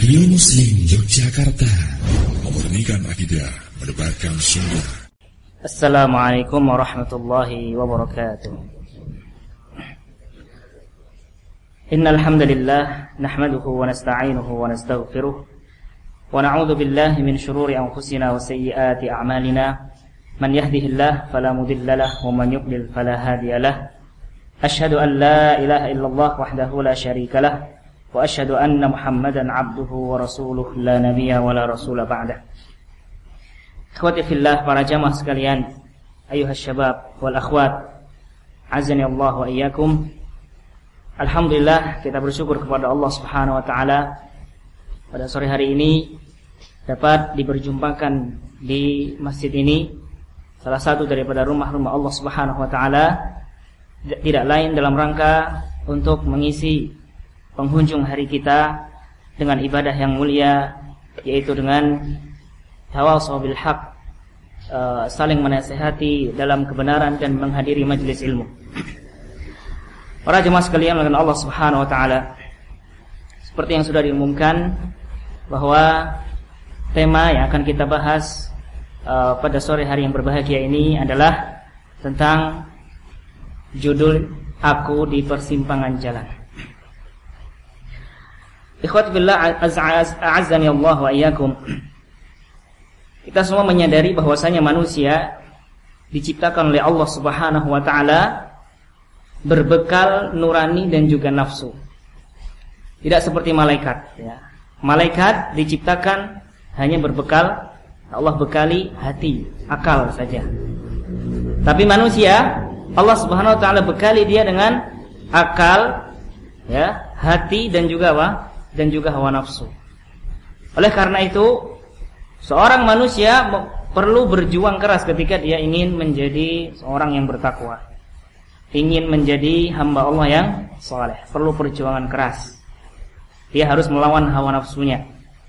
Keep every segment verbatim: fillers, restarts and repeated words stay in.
Radio Muslim Yogyakarta, memurnikan akidah, mendebarkan sunnah. Assalamualaikum warahmatullahi wabarakatuh. Innal hamdalillah nahmaduhu wa nasta'inuhu wa nastaghfiruh wa na'udzu billahi min shururi anfusina wa sayyiati a'malina. Man yahdihillahu fala mudilla lahu wa man yudlil fala hadiyalah. Asyhadu an la ilaha illallah wahdahu la syarika lah wa asyhadu anna Muhammadan abduhu wa rasuluh la nabiyya wa la rasula ba'dah. Ikhwati fillah, para jamaah sekalian, ayuhas syabab wal akhwat, azani Allah wa iyyakum. Alhamdulillah, kita bersyukur kepada Allah Subhanahu wa taala pada sore hari ini dapat diperjumpakan di masjid ini, salah satu daripada rumah-rumah Allah Subhanahu wa taala, tidak lain dalam rangka untuk mengisi penghujung hari kita dengan ibadah yang mulia, yaitu dengan tawasau bil haq, uh, saling menasihati dalam kebenaran dan menghadiri majelis ilmu. Para jemaah sekalian dengan Allah Subhanahu wa taala, seperti yang sudah diumumkan bahwa tema yang akan kita bahas uh, pada sore hari yang berbahagia ini adalah tentang judul Aku di Persimpangan Jalan. Ikhwati billah, a'azzani Allah wa iyyakum. Kita semua menyadari bahwasanya manusia diciptakan oleh Allah Subhanahu wa taala berbekal nurani dan juga nafsu. Tidak seperti malaikat, ya. Malaikat diciptakan hanya berbekal, Allah bekali hati, akal saja. Tapi manusia, Allah Subhanahu wa taala bekali dia dengan akal, ya, hati dan juga apa? Dan juga hawa nafsu. Oleh karena itu, seorang manusia perlu berjuang keras ketika dia ingin menjadi seorang yang bertakwa, ingin menjadi hamba Allah yang saleh. Perlu perjuangan keras. Dia harus melawan hawa nafsunya,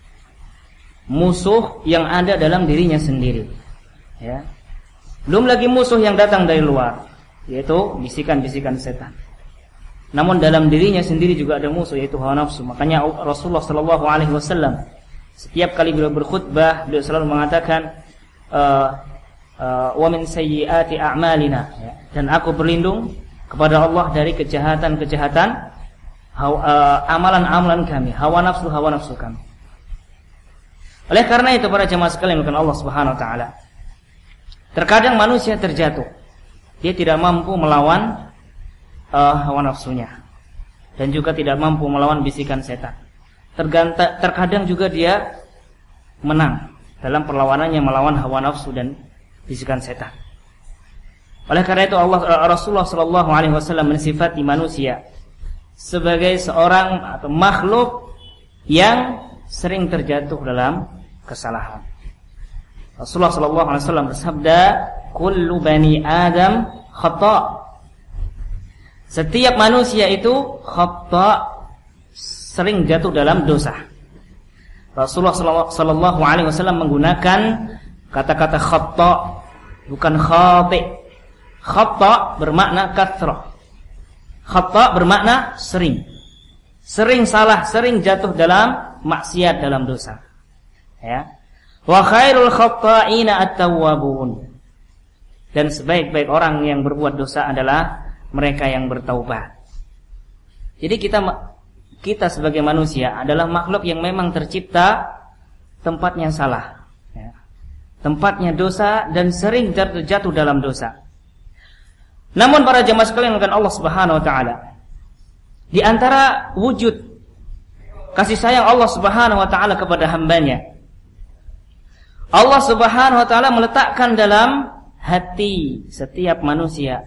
musuh yang ada dalam dirinya sendiri, ya. Belum lagi musuh yang datang dari luar, yaitu bisikan-bisikan setan. Namun dalam dirinya sendiri juga ada musuh, yaitu hawa nafsu. Makanya Rasulullah Shallallahu Alaihi Wasallam setiap kali beliau berkhutbah, beliau selalu mengatakan, uh, uh, wa min sayyiati a'malina, ya. Dan aku berlindung kepada Allah dari kejahatan-kejahatan uh, amalan-amalan kami, hawa nafsu hawa nafsu kami. Oleh karena itu, para jemaah sekalian dengan Allah Subhanahu Wa Taala, terkadang manusia terjatuh, dia tidak mampu melawan uh, hawa nafsunya dan juga tidak mampu melawan bisikan setan. Terganta, terkadang juga dia menang dalam perlawanannya melawan hawa nafsu dan bisikan setan. Oleh karena itu Allah Rasulullah Shallallahu Alaihi Wasallam mensifati manusia sebagai seorang atau makhluk yang sering terjatuh dalam kesalahan. Rasulullah Shallallahu Alaihi Wasallam bersabda, "Kullu bani Adam khata." Setiap manusia itu khata, sering jatuh dalam dosa. Rasulullah Shallallahu Alaihi Wasallam menggunakan kata-kata khata, bukan khati. Khata bermakna kathrah. Khata bermakna sering, sering salah, sering jatuh dalam maksiat, dalam dosa. Ya. Wa khairul khata'ina at-tawwabun. Dan sebaik-baik orang yang berbuat dosa adalah mereka yang bertaubat. Jadi kita kita sebagai manusia adalah makhluk yang memang tercipta tempatnya salah, ya. Tempatnya dosa dan sering terjatuh dalam dosa. Namun para jemaah sekalian dengan Allah Subhanahu wa taala, di antara wujud kasih sayang Allah Subhanahu wa taala kepada hambanya, Allah Subhanahu wa taala meletakkan dalam hati setiap manusia,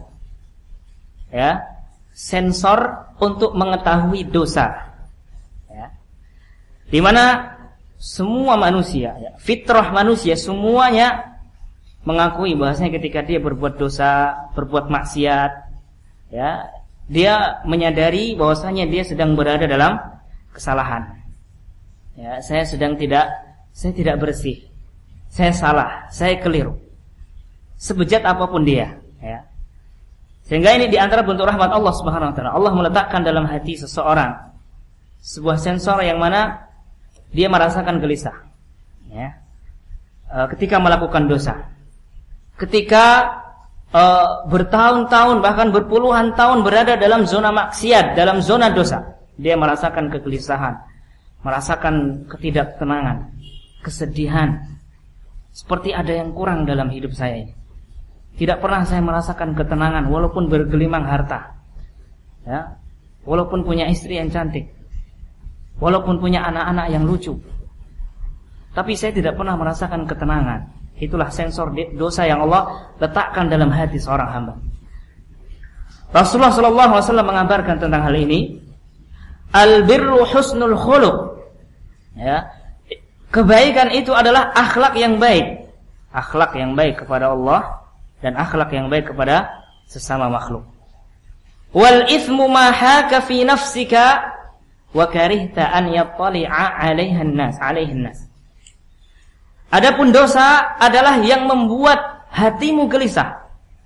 ya, sensor untuk mengetahui dosa, ya. Di mana semua manusia, ya, fitrah manusia semuanya mengakui bahwasanya ketika dia berbuat dosa, berbuat maksiat, ya, dia menyadari bahwasanya dia sedang berada dalam kesalahan. Ya, saya sedang tidak, saya tidak bersih, saya salah, saya keliru. Sebejat apapun dia, ya. Sehingga ini di antara bentuk rahmat Allah Subhanahu wa taala. Allah meletakkan dalam hati seseorang sebuah sensor yang mana dia merasakan gelisah, ya, e, ketika melakukan dosa, ketika e, bertahun-tahun bahkan berpuluhan tahun berada dalam zona maksiat, dalam zona dosa, dia merasakan kegelisahan, merasakan ketidaktenangan, kesedihan, seperti ada yang kurang dalam hidup saya ini. Tidak pernah saya merasakan ketenangan walaupun bergelimang harta, ya, walaupun punya istri yang cantik, walaupun punya anak-anak yang lucu, tapi saya tidak pernah merasakan ketenangan. Itulah sensor dosa yang Allah letakkan dalam hati seorang hamba. Rasulullah shallallahu alaihi wasallam mengabarkan tentang hal ini. Al-birru husnul khuluq, ya, kebaikan itu adalah akhlak yang baik, akhlak yang baik kepada Allah dan akhlak yang baik kepada sesama makhluk. Wal ithmu ma haka fi nafsika wa karihta an yattali'a 'alaiha an-nas 'alaihi an-nas. Adapun dosa adalah yang membuat hatimu gelisah.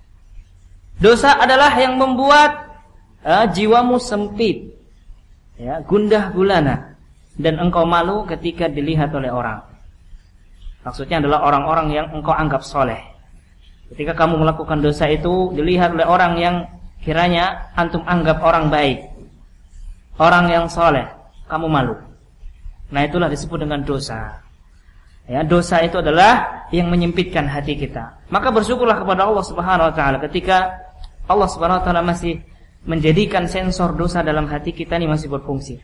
Dosa adalah yang membuat uh, jiwamu sempit, ya, gundah gulana, dan engkau malu ketika dilihat oleh orang. Maksudnya adalah orang-orang yang engkau anggap soleh. Ketika kamu melakukan dosa itu dilihat oleh orang yang kiranya antum anggap orang baik, orang yang soleh, kamu malu. Nah, itulah disebut dengan dosa. Ya, dosa itu adalah yang menyempitkan hati kita. Maka bersyukurlah kepada Allah Subhanahu wa taala ketika Allah Subhanahu wa taala masih menjadikan sensor dosa dalam hati kita ini masih berfungsi.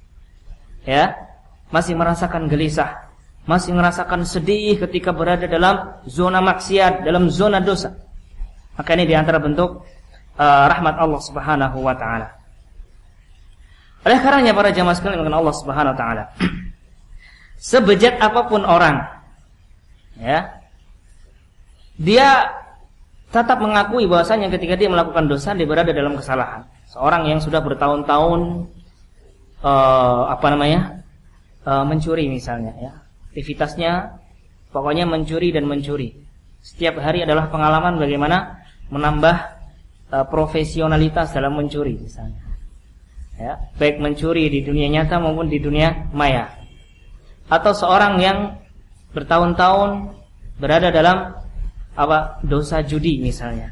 Ya, masih merasakan gelisah, masih merasakan sedih ketika berada dalam zona maksiat, dalam zona dosa. Maka ini di antara bentuk uh, rahmat Allah Subhanahu wa taala. Oleh karenanya para jamaah sekalian dengan Allah Subhanahu wa taala, sebejat apapun orang, ya, dia tetap mengakui bahwasanya ketika dia melakukan dosa dia berada dalam kesalahan. Seorang yang sudah bertahun-tahun uh, apa namanya uh, mencuri misalnya, ya, aktivitasnya pokoknya mencuri dan mencuri. Setiap hari adalah pengalaman bagaimana menambah uh, profesionalitas dalam mencuri misalnya, ya, baik mencuri di dunia nyata maupun di dunia maya. Atau seorang yang bertahun-tahun berada dalam apa dosa judi misalnya.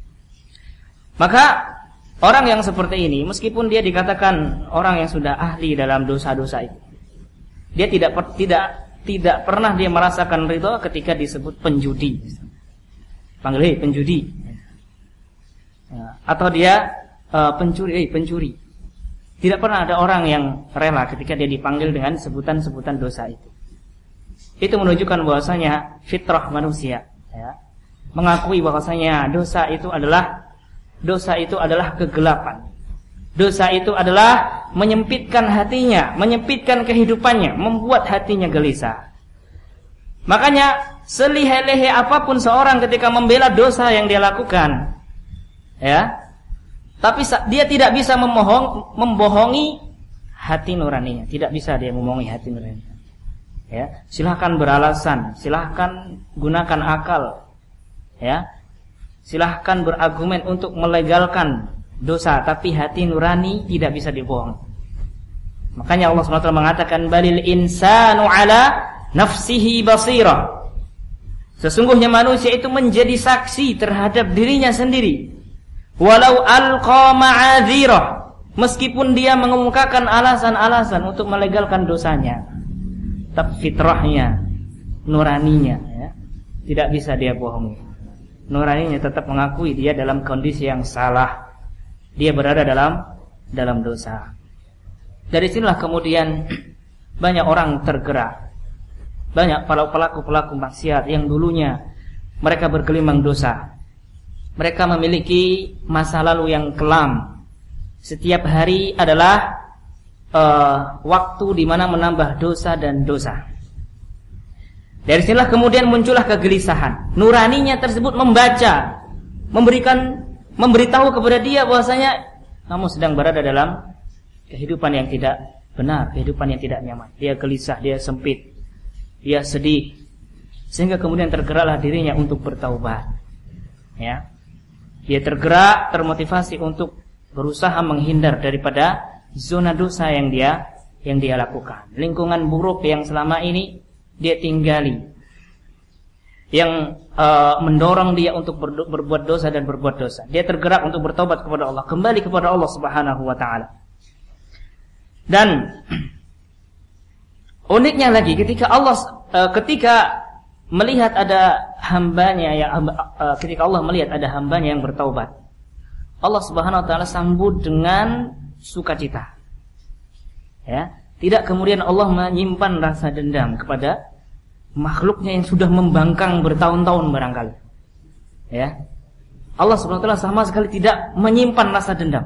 Maka orang yang seperti ini, meskipun dia dikatakan orang yang sudah ahli dalam dosa-dosa itu, dia tidak per, tidak tidak pernah dia merasakan ridha ketika disebut penjudi. Panggil, hey, penjudi. Ya. Atau dia uh, pencuri, hey, pencuri. Tidak pernah ada orang yang rela ketika dia dipanggil dengan sebutan-sebutan dosa itu. Itu menunjukkan bahwasanya fitrah manusia, ya, mengakui bahwasanya dosa itu adalah dosa itu adalah kegelapan. Dosa itu adalah menyempitkan hatinya, menyempitkan kehidupannya, membuat hatinya gelisah. Makanya selihai-lihai apapun seorang ketika membela dosa yang dia lakukan, ya, tapi dia tidak bisa memohong, membohongi hati nuraninya. Tidak bisa dia membohongi hati nuraninya. Ya, silahkan beralasan, silahkan gunakan akal, ya, silahkan berargumen untuk melegalkan dosa, tapi hati nurani tidak bisa dibohong. Makanya Allah subhanahu wa taala mengatakan balil insanu ala nafsihi basira. Sesungguhnya manusia itu menjadi saksi terhadap dirinya sendiri. Walau alqa ma'adzirah, meskipun dia mengemukakan alasan-alasan untuk melegalkan dosanya, tapi fitrahnya, nuraninya, ya, tidak bisa dia bohongi. Nuraninya tetap mengakui dia dalam kondisi yang salah, dia berada dalam dalam dosa. Dari sinilah kemudian banyak orang tergerak, banyak para pelaku-pelaku maksiat yang dulunya mereka bergelimang dosa. Mereka memiliki masa lalu yang kelam. Setiap hari adalah uh, waktu di mana menambah dosa dan dosa. Dari sinilah kemudian muncullah kegelisahan. Nuraninya tersebut membaca, memberikan, memberitahu kepada dia bahwasanya kamu sedang berada dalam kehidupan yang tidak benar, kehidupan yang tidak nyaman. Dia gelisah, dia sempit, dia sedih, sehingga kemudian tergeraklah dirinya untuk bertaubat. Ya. Dia tergerak, termotivasi untuk berusaha menghindar daripada zona dosa yang dia yang dia lakukan, lingkungan buruk yang selama ini dia tinggali, yang uh, mendorong dia untuk ber, berbuat dosa dan berbuat dosa. Dia tergerak untuk bertobat kepada Allah, kembali kepada Allah Subhanahu wa taala. Dan uniknya lagi ketika Allah uh, ketika melihat ada hambanya ya uh, ketika Allah melihat ada hambanya yang bertaubat, Allah Subhanahu wa taala sambut dengan sukacita. Ya, tidak kemudian Allah menyimpan rasa dendam kepada makhluknya yang sudah membangkang bertahun-tahun barangkali. Ya. Allah Subhanahu wa taala sama sekali tidak menyimpan rasa dendam.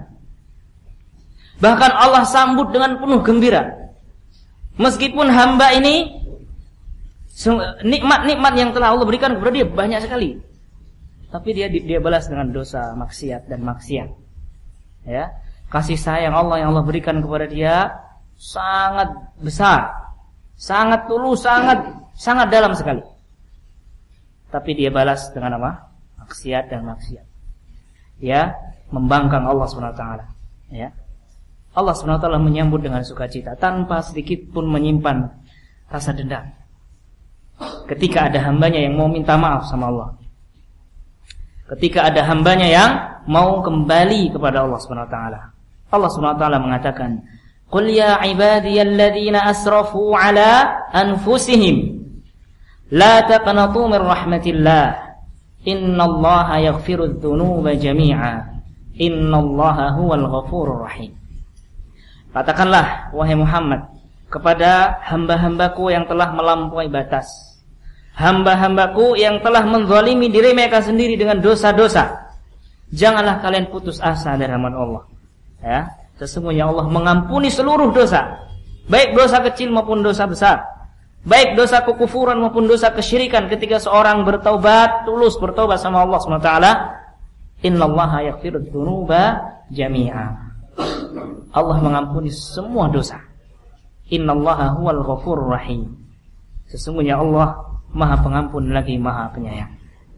Bahkan Allah sambut dengan penuh gembira. Meskipun hamba ini nikmat-nikmat yang telah Allah berikan kepada dia banyak sekali, tapi dia dia balas dengan dosa, maksiat dan maksiat. Ya. Kasih sayang Allah yang Allah berikan kepada dia sangat besar, sangat tulus, sangat sangat dalam sekali. Tapi dia balas dengan apa? Maksiat dan maksiat. Ya, membangkang Allah Subhanahu wa taala. Ya. Allah Subhanahu wa taala menyambut dengan sukacita tanpa sedikit pun menyimpan rasa dendam. Ketika ada hambanya yang mau minta maaf sama Allah. Ketika ada hambanya yang mau kembali kepada Allah Subhanahu wa taala. Allah Subhanahu wa taala mengatakan, "Qul ya ibadiyalladzina asrafu ala anfusihim la taqnatu min rahmatillah innallaha yaghfirudz dzunuba jami'a innallaha huwal ghafurur rahim." Katakanlah wahai Muhammad kepada hamba-hambaku yang telah melampaui batas, hamba-hambaku yang telah menzalimi diri mereka sendiri dengan dosa-dosa, janganlah kalian putus asa dari rahmat Allah. Ya, sesungguhnya Allah mengampuni seluruh dosa, baik dosa kecil maupun dosa besar, baik dosa kekufuran maupun dosa kesyirikan. Ketika seorang bertaubat, tulus bertaubat sama Allah subhanahu wa taala, innallaha yaghfirudz dzunuba jami'a. Allah mengampuni semua dosa. Innallaha huwal ghafurur rahim. Sesungguhnya Allah Maha Pengampun lagi Maha Penyayang.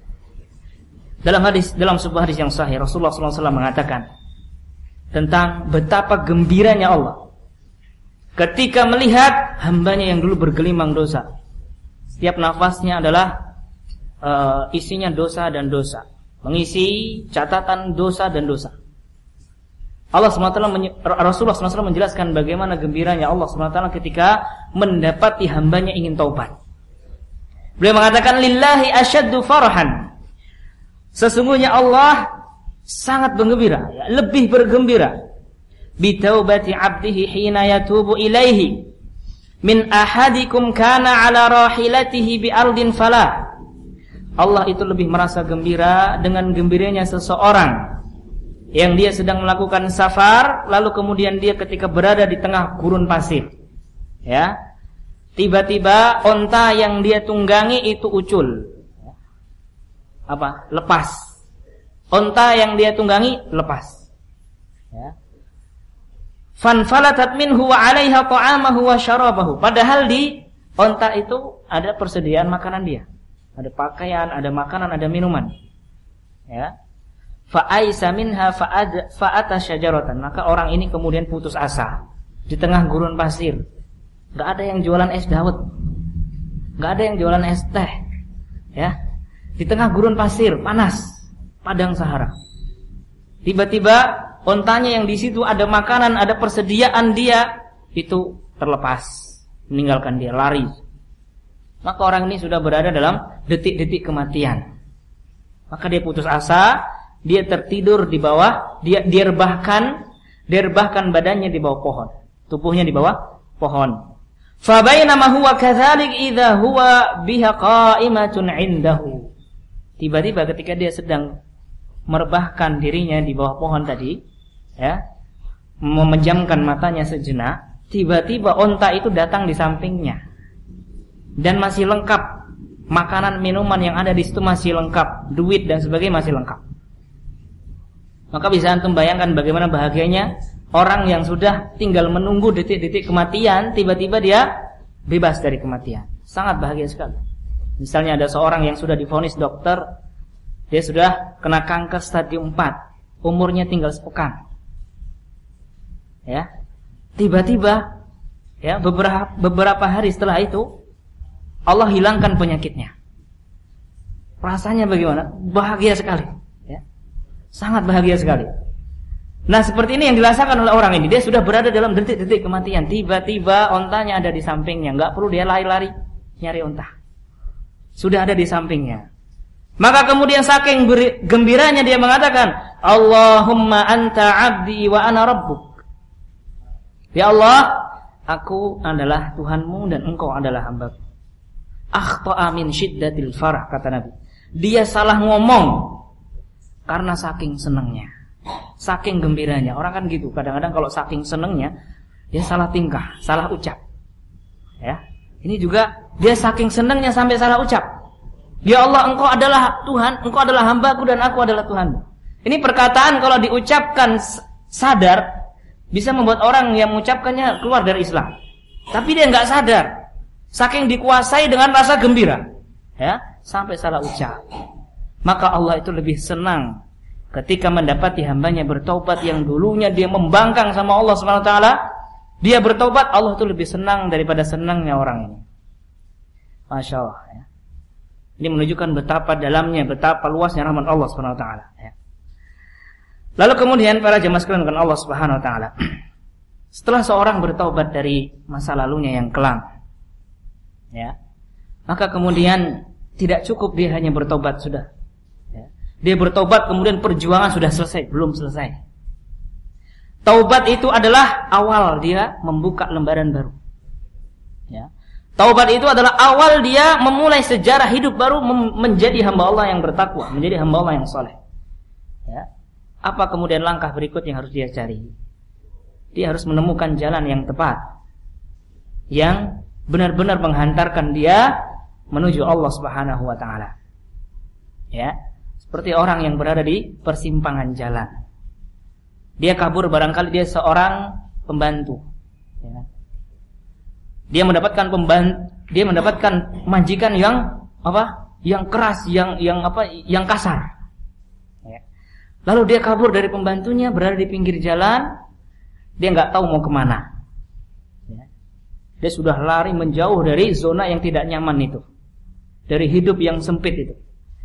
Dalam hadis dalam sebuah hadis yang sahih, Rasulullah sallallahu alaihi wasallam mengatakan tentang betapa gembiranya Allah ketika melihat hambanya yang dulu bergelimang dosa. Setiap nafasnya adalah uh, isinya dosa dan dosa, mengisi catatan dosa dan dosa. Allah subhanahu wa taala Rasulullah sallallahu alaihi wasallam menjelaskan bagaimana gembiranya Allah subhanahu wa taala ketika mendapati hambanya ingin taubat. Beliau mengatakan, lillahi asyaddu farahan. Sesungguhnya Allah sangat bergembira, ya, lebih bergembira bi taubati 'abdihi hina yatubu ilaihi min ahadikum kana 'ala rahilatihi bi ardin falah. Allah itu lebih merasa gembira dengan gembiranya seseorang yang dia sedang melakukan safar, lalu kemudian dia ketika berada di tengah gurun pasir, ya, tiba-tiba onta yang dia tunggangi itu ucul, apa? Lepas. Onta yang dia tunggangi lepas. Ya. Fanfalatat minhu wa 'alaiha ta'amahu wa syarabahu. Padahal di onta itu ada persediaan makanan dia. Ada pakaian, ada makanan, ada minuman. Ya. Fa'aisa minha fa'ata syajaratan. Maka orang ini kemudian putus asa di tengah gurun pasir. Enggak ada yang jualan es dawet. Enggak ada yang jualan es teh. Ya. Di tengah gurun pasir, panas. Padang Sahara. Tiba-tiba ontanya yang di situ ada makanan, ada persediaan dia, itu terlepas, meninggalkan dia, lari. Maka orang ini sudah berada dalam detik-detik kematian. Maka dia putus asa, dia tertidur di bawah, dia direbahkan, direbahkan badannya di bawah pohon, tubuhnya di bawah pohon. Fa bainama huwa kadzalik idza huwa biha qa'imatun 'indahu. Tiba-tiba ketika dia sedang merebahkan dirinya di bawah pohon tadi, ya, memejamkan matanya sejenak, tiba-tiba onta itu datang di sampingnya dan masih lengkap, makanan minuman yang ada di situ masih lengkap, duit dan sebagainya masih lengkap. Maka bisa antum bayangkan bagaimana bahagianya orang yang sudah tinggal menunggu detik-detik kematian, tiba-tiba dia bebas dari kematian. Sangat bahagia sekali. Misalnya ada seorang yang sudah divonis dokter, dia sudah kena kanker stadium empat, umurnya tinggal sepekan. Ya. Tiba-tiba Ya, beberapa beberapa hari setelah itu Allah hilangkan penyakitnya. Rasanya bagaimana? Bahagia sekali, ya. Sangat bahagia sekali. Nah, seperti ini yang dirasakan oleh orang ini. Dia sudah berada dalam detik-detik kematian. Tiba-tiba ontanya ada di sampingnya, enggak perlu dia lari-lari nyari onta. Sudah ada di sampingnya. Maka kemudian saking gembiranya dia mengatakan, Allahumma anta abdi wa ana rabbuk. Ya Allah, aku adalah Tuhanmu dan engkau adalah hambaku. Akhta'a min syiddatil farah, kata Nabi. Dia salah ngomong karena saking senangnya, saking gembiranya. Orang kan gitu, kadang-kadang kalau saking senangnya dia salah tingkah, salah ucap. Ya, ini juga dia saking senangnya sampai salah ucap. Ya Allah, engkau adalah Tuhan, engkau adalah hambaku dan aku adalah Tuhanmu. Ini perkataan kalau diucapkan sadar bisa membuat orang yang mengucapkannya keluar dari Islam. Tapi dia enggak sadar. Saking dikuasai dengan rasa gembira, ya, sampai salah ucap. Maka Allah itu lebih senang ketika mendapati hambanya bertaubat yang dulunya dia membangkang sama Allah subhanahu wa taala. Dia bertaubat, Allah itu lebih senang daripada senangnya orang ini. Masya Allah, ya. Ini menunjukkan betapa dalamnya, betapa luasnya rahmat Allah subhanahu wa taala, ya. Lalu kemudian para jemaah sekalian dengan Allah subhanahu wa taala, setelah seorang bertaubat dari masa lalunya yang kelam, ya, maka kemudian tidak cukup dia hanya bertobat sudah, ya. Dia bertobat kemudian perjuangan sudah selesai, belum selesai. Taubat itu adalah awal dia membuka lembaran baru, ya. Taubat itu adalah awal dia memulai sejarah hidup baru, menjadi hamba Allah yang bertakwa, menjadi hamba Allah yang soleh, ya. Apa kemudian langkah berikut yang harus dia cari? Dia harus menemukan jalan yang tepat, yang benar-benar menghantarkan dia menuju Allah Subhanahu wa taala. Ya, seperti orang yang berada di persimpangan jalan. Dia kabur, barangkali dia seorang pembantu, ya. Dia mendapatkan pembantu, dia mendapatkan majikan yang apa? Yang keras, yang yang apa? Yang kasar. Ya. Lalu dia kabur dari pembantunya, berada di pinggir jalan. Dia nggak tahu mau kemana. Ya. Dia sudah lari menjauh dari zona yang tidak nyaman itu, dari hidup yang sempit itu.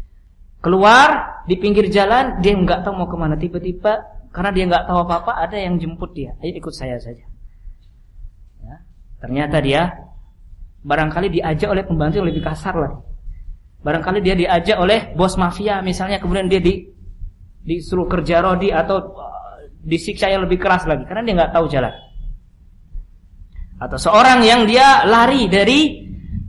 Keluar di pinggir jalan, dia nggak tahu mau kemana. Tiba-tiba karena dia nggak tahu apa-apa, ada yang jemput dia. Ayo ikut saya saja. Ya. Ternyata dia barangkali diajak oleh pembantu yang lebih kasar lagi. Barangkali dia diajak oleh bos mafia misalnya, kemudian dia di disuruh kerja rodi atau uh, disiksa yang lebih keras lagi karena dia nggak tahu jalan. Atau seorang yang dia lari dari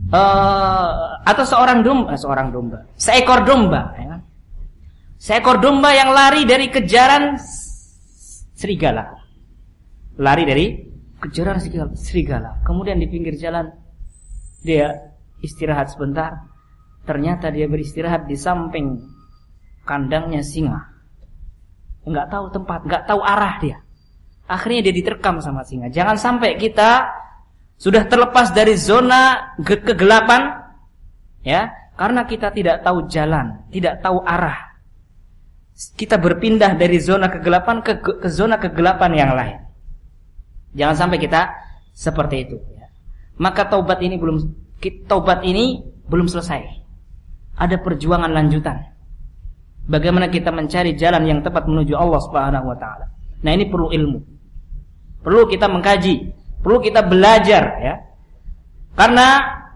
uh, atau seorang domba, seorang domba, seekor domba, ya. Seekor domba yang lari dari kejaran serigala. Lari dari kejaran serigala. Kemudian di pinggir jalan dia istirahat sebentar. Ternyata dia beristirahat di samping kandangnya singa. Enggak tahu tempat, enggak tahu arah dia. Akhirnya dia diterkam sama singa. Jangan sampai kita sudah terlepas dari zona kegelapan, ya, karena kita tidak tahu jalan, tidak tahu arah. Kita berpindah dari zona kegelapan ke, ke zona kegelapan yang lain. Jangan sampai kita seperti itu, ya. Maka taubat ini belum taubat ini belum selesai. Ada perjuangan lanjutan. Bagaimana kita mencari jalan yang tepat menuju Allah Subhanahu wa taala. Nah, ini perlu ilmu. Perlu kita mengkaji, perlu kita belajar, ya. Karena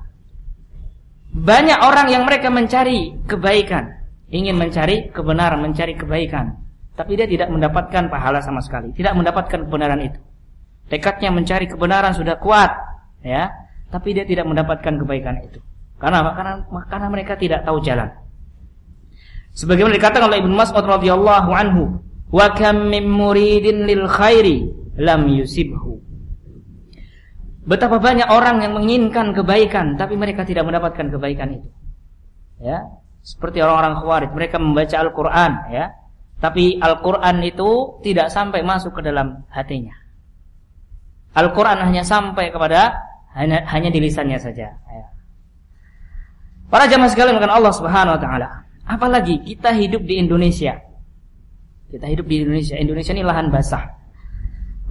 banyak orang yang mereka mencari kebaikan, ingin mencari kebenaran, mencari kebaikan, tapi dia tidak mendapatkan pahala sama sekali, tidak mendapatkan kebenaran itu. Tekadnya mencari kebenaran sudah kuat, ya, tapi dia tidak mendapatkan kebaikan itu. Karena karena karena mereka tidak tahu jalan. Sebagaimana dikatakan oleh Ibnu Mas'ud radhiyallahu anhu, "Wa kam min muridin lil khairi lam yusibhu." Betapa banyak orang yang menginginkan kebaikan tapi mereka tidak mendapatkan kebaikan itu. Ya, seperti orang-orang Khawarij, mereka membaca Al-Qur'an, ya, tapi Al-Qur'an itu tidak sampai masuk ke dalam hatinya. Al-Qur'an hanya sampai kepada hanya, hanya di lisannya saja, ya. Para jamaah sekalian dengan Allah Subhanahu wa taala. Apalagi kita hidup di Indonesia. Kita hidup di Indonesia. Indonesia ini lahan basah.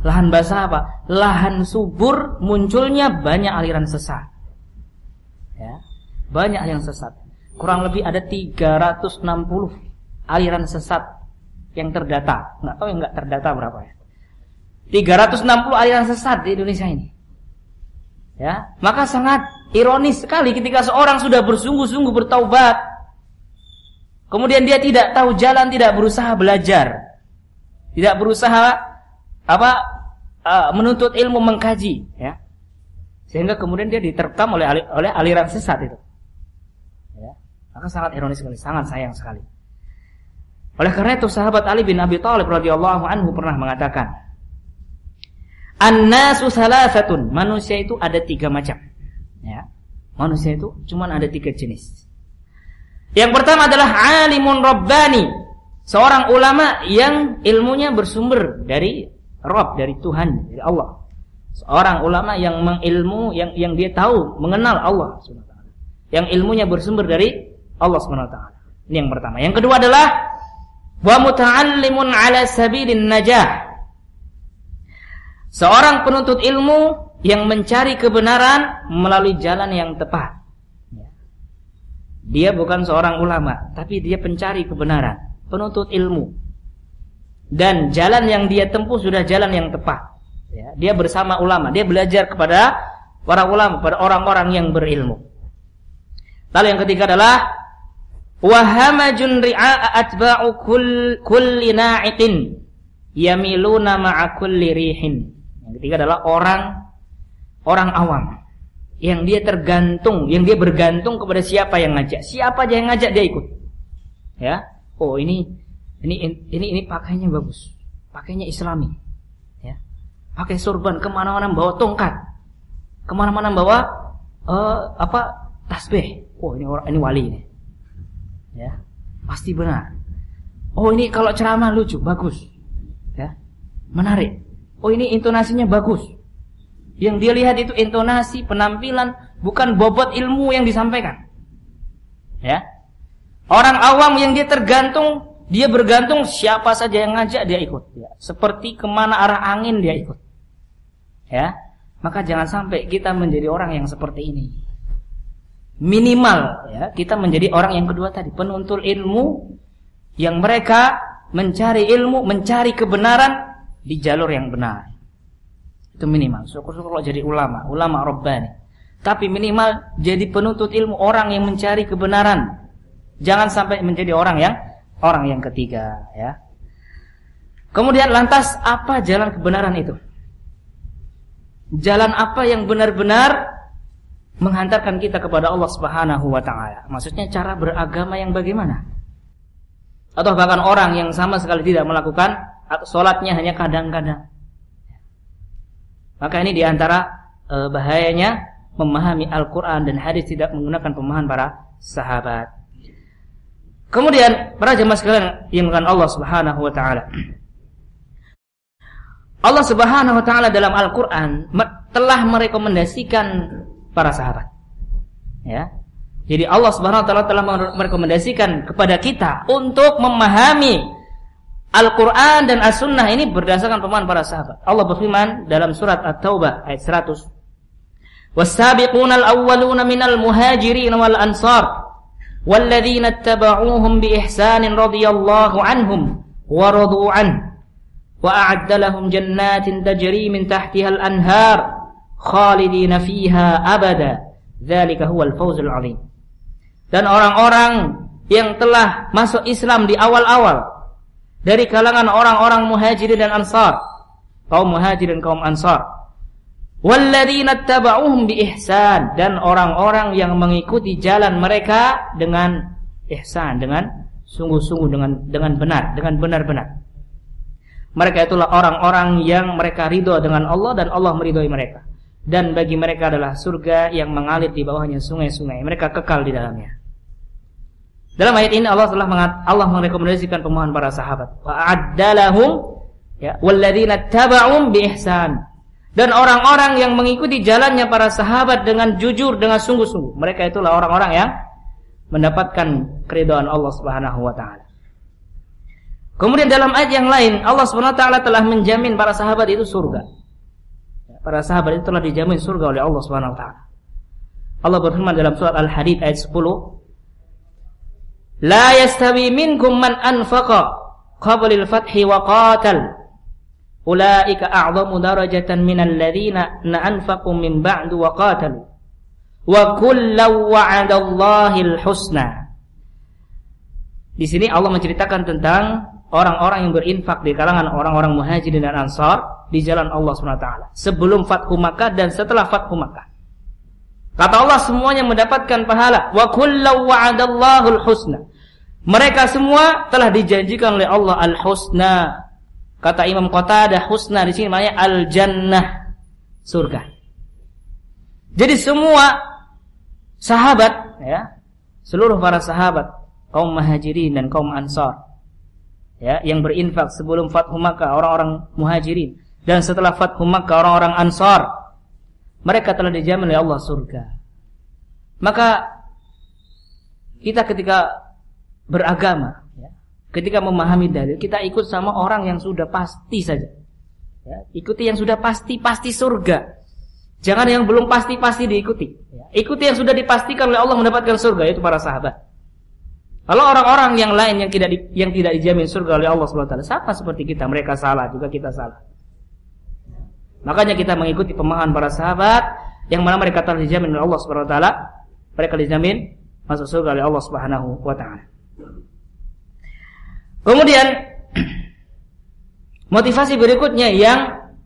Lahan basah apa? Lahan subur munculnya banyak aliran sesat. Ya, banyak yang sesat. Kurang lebih ada tiga ratus enam puluh aliran sesat yang terdata. Nggak tahu yang nggak terdata berapa ya. tiga ratus enam puluh aliran sesat di Indonesia ini. Ya, maka sangat ironis sekali ketika seorang sudah bersungguh-sungguh bertaubat, kemudian dia tidak tahu jalan, tidak berusaha belajar, tidak berusaha apa uh, menuntut ilmu, mengkaji, ya, sehingga kemudian dia diterkam oleh oleh aliran sesat itu. Ya, maka sangat ironis sekali, sangat sayang sekali. Oleh karena itu sahabat Ali bin Abi Thalib radhiyallahu anhu pernah mengatakan, An-nasu salasatun, manusia itu ada tiga macam. Ya, manusia itu cuma ada tiga jenis. Yang pertama adalah alimun rabbani, seorang ulama yang ilmunya bersumber dari Rabb, dari Tuhan, dari Allah. Seorang ulama yang mengilmu, yang yang dia tahu, mengenal Allah subhanahu wa taala, yang ilmunya bersumber dari Allah subhanahu wa taala. Ini yang pertama. Yang kedua adalah wa muta'allimun ala sabilin najah, seorang penuntut ilmu yang mencari kebenaran melalui jalan yang tepat. Dia bukan seorang ulama, tapi dia pencari kebenaran, penuntut ilmu. Dan jalan yang dia tempuh sudah jalan yang tepat. Dia bersama ulama, dia belajar kepada para ulama, kepada orang-orang yang berilmu. Lalu yang ketiga adalah wahamajun ri'a atba'u kulli na'iqin yamiluna ma'a kulli rihin. Yang ketiga adalah orang orang awam yang dia tergantung, yang dia bergantung kepada siapa yang ngajak. Siapa aja yang ngajak dia ikut. Ya. Oh, ini ini ini ini pakainya bagus. Pakainya Islami. Ya. Pakai sorban, kemana mana bawa tongkat. Kemana mana bawa uh, apa? tasbih. Oh, ini orang ini wali ini. Ya. Pasti benar. Oh, ini kalau ceramah lucu, bagus. Ya. Menarik. Oh, ini intonasinya bagus. Yang dia lihat itu intonasi, penampilan, bukan bobot ilmu yang disampaikan. Ya. Orang awam yang dia tergantung, dia bergantung siapa saja yang ngajak dia ikut. Ya. Seperti kemana arah angin dia ikut. Ya. Maka jangan sampai kita menjadi orang yang seperti ini. Minimal ya, kita menjadi orang yang kedua tadi, penuntut ilmu yang mereka mencari ilmu, mencari kebenaran di jalur yang benar. Itu minimal. Syukur-syukur kalau jadi ulama, ulama rabbani. Tapi minimal jadi penuntut ilmu, orang yang mencari kebenaran. Jangan sampai menjadi orang yang orang yang ketiga, ya. Kemudian lantas apa jalan kebenaran itu? Jalan apa yang benar-benar menghantarkan kita kepada Allah Subhanahu wa taala? Maksudnya cara beragama yang bagaimana? Atau bahkan orang yang sama sekali tidak melakukan, atau salatnya hanya kadang-kadang. Maka ini diantara e, bahayanya memahami Al-Quran dan hadis tidak menggunakan pemahaman para sahabat. Kemudian para jemaah sekalian yang dimuliakan Allah Subhanahu wa taala, Allah Subhanahu wa taala dalam Al-Quran telah merekomendasikan para sahabat. Ya. Jadi Allah Subhanahu wa taala telah merekomendasikan kepada kita untuk memahami Al-Quran dan As-Sunnah ini berdasarkan pemahaman para sahabat. Allah berfirman dalam surat At-Taubah ayat seratus, "Was-sabiqunal awwaluna minal muhajirin wal ansar walladzina ittaba'uuhum bi ihsanin radhiyallahu anhum wa radu an wa a'adda lahum jannatin tajri min tahtiha al-anhar khalidina fiha abada dzalika huwal fawzul 'adzim." Dan orang-orang yang telah masuk Islam di awal-awal dari kalangan orang-orang muhajirin dan ansar, kaum muhajirin kaum ansar, walladzina ittaba'uuhum bi ihsan, dan orang-orang yang mengikuti jalan mereka dengan ihsan, dengan sungguh-sungguh, dengan dengan benar, dengan benar-benar. Mereka itulah orang-orang yang mereka ridho dengan Allah dan Allah meridhoi mereka. Dan bagi mereka adalah surga yang mengalir di bawahnya sungai-sungai. Mereka kekal di dalamnya. Dalam ayat ini Allah telah mengat, Allah merekomendasikan pemahaman para sahabat. Wa a'addalahum ya walladzina taba'um bi ihsan. Dan orang-orang yang mengikuti jalannya para sahabat dengan jujur, dengan sungguh-sungguh. Mereka itulah orang-orang yang mendapatkan keridhaan Allah Subhanahu wa taala. Kemudian dalam ayat yang lain Allah Subhanahu wa taala telah menjamin para sahabat itu surga. Para sahabat itu telah dijamin surga oleh Allah Subhanahu wa taala. Allah berfirman dalam surat Al-Hadid ayat sepuluh, "La yastawi minkum man anfaqa qabla al-fathi wa qatal. Ulaika a'zamu darajatan minal ladzina anfaqu min ba'du wa qatalu. Wa kullu wa'adallahi al-husna." Di sini Allah menceritakan tentang orang-orang yang berinfak di kalangan orang-orang Muhajirin dan Ansar di jalan Allah Subhanahu wa taala sebelum Fathu Makkah dan setelah Fathu Makkah. Kata Allah semuanya mendapatkan pahala. Wa kullu wa'adallahu al-husna. Mereka semua telah dijanjikan oleh Allah al-husna. Kata Imam Qatadah, husna di sini maknanya al-jannah, surga. Jadi semua sahabat ya, seluruh para sahabat kaum Muhajirin dan kaum Ansar ya, yang berinfak sebelum Fathu Makkah orang-orang Muhajirin dan setelah Fathu Makkah orang-orang Ansar, mereka telah dijamin oleh Allah surga. Maka kita ketika beragama ya, ketika memahami dalil, kita ikut sama orang yang sudah pasti saja ya, ikuti yang sudah pasti-pasti surga. Jangan yang belum pasti-pasti diikuti ya. Ikuti yang sudah dipastikan oleh Allah mendapatkan surga, yaitu para sahabat. Kalau orang-orang yang lain yang tidak di, yang tidak dijamin surga oleh Allah Subhanahu wa taala, sama seperti kita, mereka salah juga kita salah. Makanya kita mengikuti pemahaman para sahabat yang mana mereka telah dijamin oleh Allah Subhanahu wa taala, mereka dijamin masuk surga oleh Allah Subhanahu wa taala. Kemudian motivasi berikutnya yang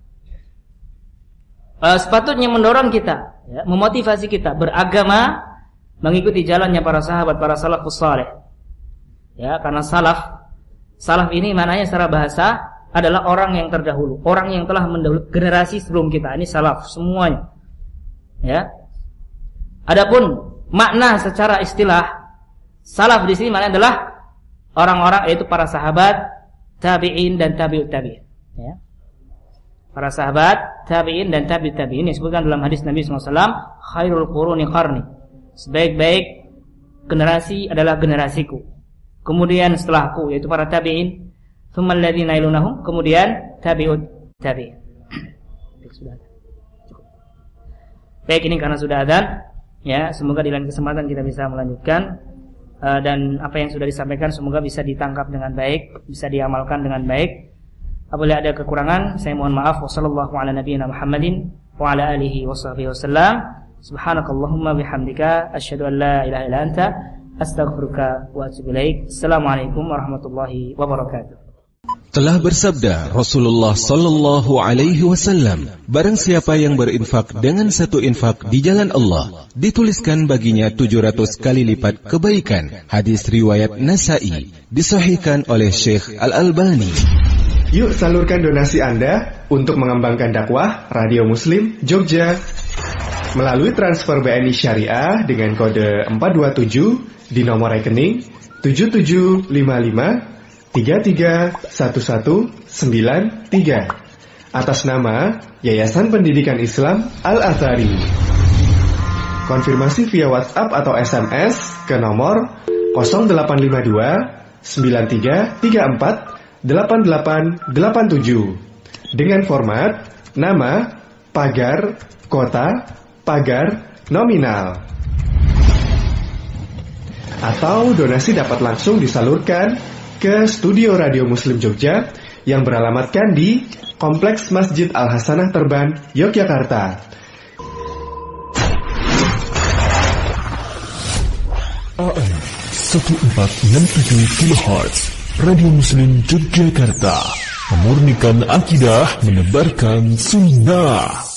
uh, sepatutnya mendorong kita ya, memotivasi kita beragama, mengikuti jalannya para sahabat, para salafus saleh. Ya, karena salaf salaf ini maknanya secara bahasa adalah orang yang terdahulu, orang yang telah mendahului generasi sebelum kita. Ini salaf semuanya. Ya. Adapun makna secara istilah salaf di sini maknanya adalah orang-orang, yaitu para sahabat, tabi'in dan tabi'ut tabi'in. Ya. Para sahabat, tabi'in dan tabi'ut tabi'in ini disebutkan dalam hadis Nabi sallallahu alaihi wasallam, khairul quruni qarni. Sebaik-baik generasi adalah generasiku. Kemudian setelahku, yaitu para tabi'in, tsumma alladziina yalunahum, kemudian tabi'ut tabi'in. Sudah. Cukup. Baik, ini karena sudah adzan, ya, semoga di lain kesempatan kita bisa melanjutkan uh, dan apa yang sudah disampaikan semoga bisa ditangkap dengan baik, bisa diamalkan dengan baik. Apabila ada kekurangan, saya mohon maaf. Wassallallahu ala nabiyyina Muhammadin wa ala alihi washabbihi wasallam. Subhanakallahumma bihamdika asyhadu an la ilaha illa anta astaghfiruka wa atubu ilaik. Assalamualaikum warahmatullahi wabarakatuh. Telah bersabda Rasulullah sallallahu alaihi wasallam, barang siapa yang berinfak dengan satu infak di jalan Allah, dituliskan baginya tujuh ratus kali lipat kebaikan. Hadis riwayat Nasa'i, disahihkan oleh Syekh Al-Albani. Yuk salurkan donasi Anda untuk mengembangkan dakwah Radio Muslim Jogja melalui transfer B N I Syariah dengan kode empat dua tujuh di nomor rekening tujuh tujuh lima lima tiga tiga satu satu sembilan tiga atas nama Yayasan Pendidikan Islam Al-Azhari. Konfirmasi via WhatsApp atau S M S ke nomor nol delapan lima dua sembilan tiga tiga empat delapan delapan delapan tujuh dengan format nama, pagar, kota, pagar, nominal. Atau donasi dapat langsung disalurkan ke studio Radio Muslim Jogja yang beralamatkan di Kompleks Masjid Al-Hasanah Terban, Yogyakarta. A M seribu empat ratus enam puluh tujuh kilohertz Radio Muslim Yogyakarta, memurnikan akidah, menebarkan sunnah.